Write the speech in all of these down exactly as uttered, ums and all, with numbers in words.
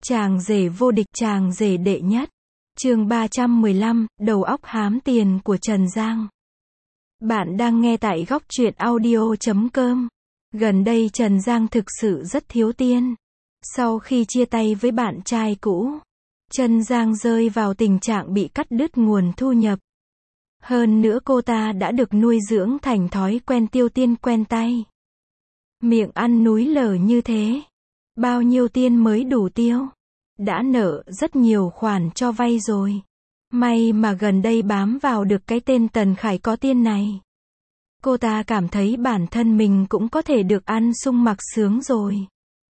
Chàng rể vô địch, chàng rể đệ nhất. Chương ba trăm mười lăm, đầu óc hám tiền của Trần Giang. Bạn đang nghe tại góc truyện audio chấm com. Gần đây Trần Giang thực sự rất thiếu tiền. Sau khi chia tay với bạn trai cũ, Trần Giang rơi vào tình trạng bị cắt đứt nguồn thu nhập. Hơn nữa cô ta đã được nuôi dưỡng thành thói quen tiêu tiền quen tay. Miệng ăn núi lở như thế, bao nhiêu tiền mới đủ tiêu? Đã nợ rất nhiều khoản cho vay rồi. May mà gần đây bám vào được cái tên Tần Khải có tiền này. Cô ta cảm thấy bản thân mình cũng có thể được ăn sung mặc sướng rồi.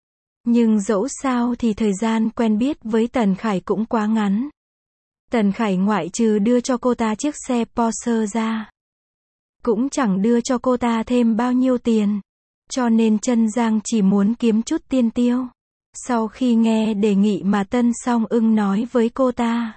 Nhưng dẫu sao thì thời gian quen biết với Tần Khải cũng quá ngắn. Tần Khải ngoại trừ đưa cho cô ta chiếc xe Porsche ra, cũng chẳng đưa cho cô ta thêm bao nhiêu tiền. Cho nên Trần Giang chỉ muốn kiếm chút tiền tiêu. Sau khi nghe đề nghị mà Tân Song Ưng nói với cô ta,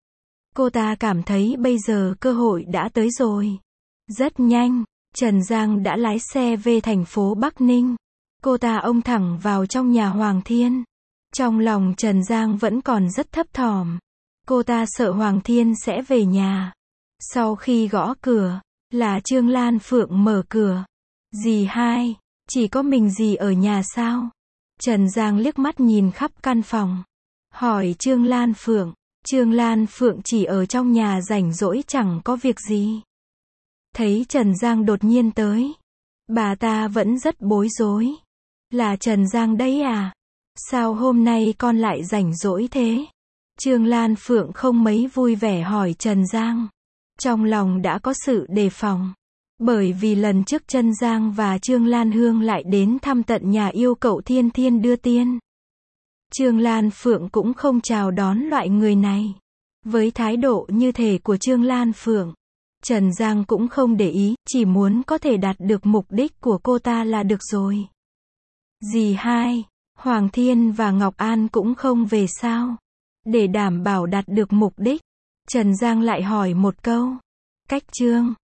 cô ta cảm thấy bây giờ cơ hội đã tới rồi. Rất nhanh, Trần Giang đã lái xe về thành phố Bắc Ninh. Cô ta ông thẳng vào trong nhà Hoàng Thiên. Trong lòng Trần Giang vẫn còn rất thấp thỏm. Cô ta sợ Hoàng Thiên sẽ về nhà. Sau khi gõ cửa, là Trương Lan Phượng mở cửa. Dì hai, chỉ có mình dì ở nhà sao? Trần Giang liếc mắt nhìn khắp căn phòng, hỏi Trương Lan Phượng. Trương Lan Phượng chỉ ở trong nhà rảnh rỗi chẳng có việc gì. Thấy Trần Giang đột nhiên tới, bà ta vẫn rất bối rối. Là Trần Giang đấy à? Sao hôm nay con lại rảnh rỗi thế? Trương Lan Phượng không mấy vui vẻ hỏi Trần Giang. Trong lòng đã có sự đề phòng. Bởi vì lần trước Trần Giang và Trương Lan Hương lại đến thăm tận nhà yêu cậu Thiên Thiên đưa tiền. Trương Lan Phượng cũng không chào đón loại người này. Với thái độ như thể của Trương Lan Phượng, Trần Giang cũng không để ý, chỉ muốn có thể đạt được mục đích của cô ta là được rồi. Dì hai, Hoàng Thiên và Ngọc An cũng không về sao? Để đảm bảo đạt được mục đích, Trần Giang lại hỏi một câu. Cách Trương